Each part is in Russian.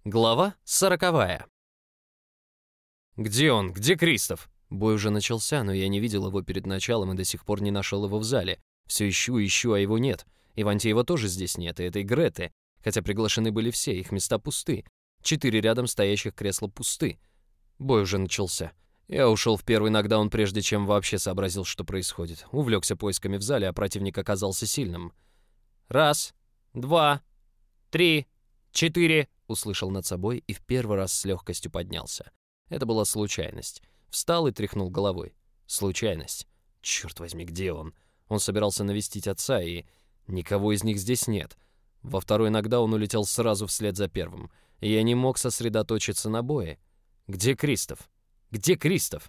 Глава 40. «Где он? Где Кристоф?» Бой уже начался, но я не видел его перед началом и до сих пор не нашел его в зале. Все ищу, а его нет. Ивантеева тоже здесь нет, и этой Греты. Хотя приглашены были все, их места пусты. 4 рядом стоящих кресла пусты. Бой уже начался. Я ушел в первый нокдаун, прежде чем вообще сообразил, что происходит. Увлекся поисками в зале, а противник оказался сильным. «Раз, 2, 3, 4», услышал над собой и в первый раз с легкостью поднялся. Это была случайность. Встал и тряхнул головой. Случайность. Черт возьми, где он? Он собирался навестить отца, и никого из них здесь нет. Во второй нокдаун улетел сразу вслед за первым. И я не мог сосредоточиться на бое. Где Кристоф? Где Кристоф?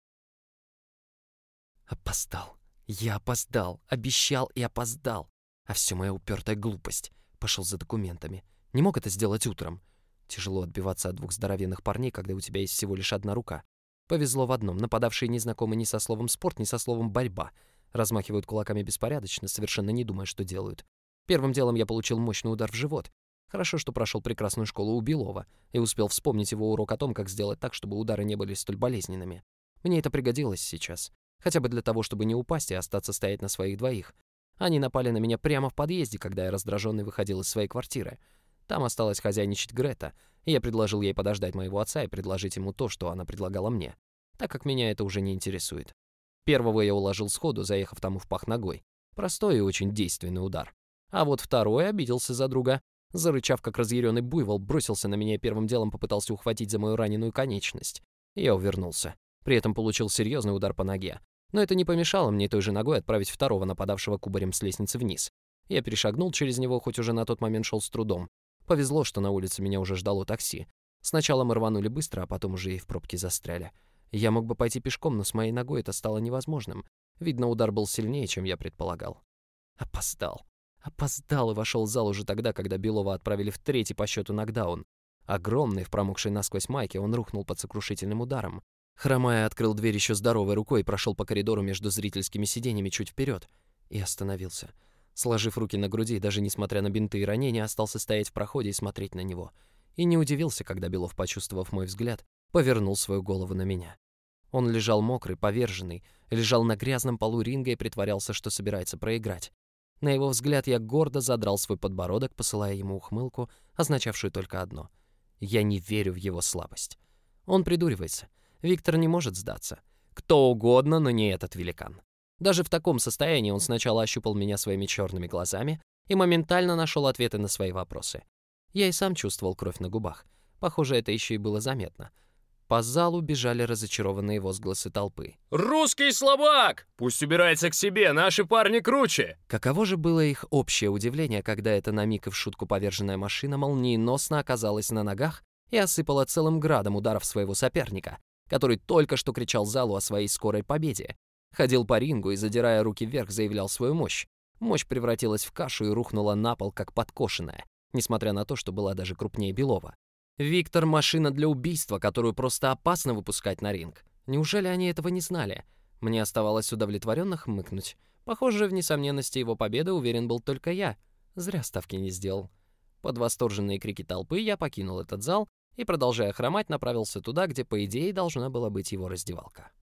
Опоздал. Я опоздал. Обещал и опоздал. А все моя упертая глупость. Пошел за документами. Не мог это сделать утром. Тяжело отбиваться от 2 здоровенных парней, когда у тебя есть всего лишь одна рука. Повезло в одном. Нападавшие не знакомы ни со словом «спорт», ни со словом «борьба». Размахивают кулаками беспорядочно, совершенно не думая, что делают. Первым делом я получил мощный удар в живот. Хорошо, что прошел прекрасную школу у Белова и успел вспомнить его урок о том, как сделать так, чтобы удары не были столь болезненными. Мне это пригодилось сейчас. Хотя бы для того, чтобы не упасть и остаться стоять на своих двоих. Они напали на меня прямо в подъезде, когда я раздраженный выходил из своей квартиры. Там осталась хозяйничать Грета, и я предложил ей подождать моего отца и предложить ему то, что она предлагала мне, так как меня это уже не интересует. Первого я уложил сходу, заехав тому в пах ногой. Простой и очень действенный удар. А вот второй обиделся за друга. Зарычав, как разъяренный буйвол, бросился на меня и первым делом попытался ухватить за мою раненую конечность. Я увернулся. При этом получил серьезный удар по ноге. Но это не помешало мне той же ногой отправить второго нападавшего кубарем с лестницы вниз. Я перешагнул через него, хоть уже на тот момент шел с трудом. Повезло, что на улице меня уже ждало такси. Сначала мы рванули быстро, а потом уже и в пробке застряли. Я мог бы пойти пешком, но с моей ногой это стало невозможным. Видно, удар был сильнее, чем я предполагал. Опоздал. Опоздал и вошел в зал уже тогда, когда Белова отправили в 3-й по счету нокдаун. Огромный, в промокшей насквозь майке, он рухнул под сокрушительным ударом. Хромая, открыл дверь еще здоровой рукой и прошел по коридору между зрительскими сиденьями чуть вперед. И остановился. Сложив руки на груди, даже несмотря на бинты и ранения, остался стоять в проходе и смотреть на него. И не удивился, когда Белов, почувствовав мой взгляд, повернул свою голову на меня. Он лежал мокрый, поверженный, лежал на грязном полу ринга и притворялся, что собирается проиграть. На его взгляд я гордо задрал свой подбородок, посылая ему ухмылку, означавшую только одно. Я не верю в его слабость. Он придуривается. Виктор не может сдаться. Кто угодно, но не этот великан. Даже в таком состоянии он сначала ощупал меня своими черными глазами и моментально нашел ответы на свои вопросы. Я и сам чувствовал кровь на губах. Похоже, это еще и было заметно. По залу бежали разочарованные возгласы толпы. «Русский слабак! Пусть убирается к себе, наши парни круче!» Каково же было их общее удивление, когда эта на миг и в шутку поверженная машина молниеносно оказалась на ногах и осыпала целым градом ударов своего соперника, который только что кричал залу о своей скорой победе. Ходил по рингу и, задирая руки вверх, заявлял свою мощь. Мощь превратилась в кашу и рухнула на пол, как подкошенная, несмотря на то, что была даже крупнее Белова. Виктор — машина для убийства, которую просто опасно выпускать на ринг. Неужели они этого не знали? Мне оставалось удовлетворенно хмыкнуть. Похоже, в несомненности его победы уверен был только я. Зря ставки не сделал. Под восторженные крики толпы я покинул этот зал и, продолжая хромать, направился туда, где, по идее, должна была быть его раздевалка.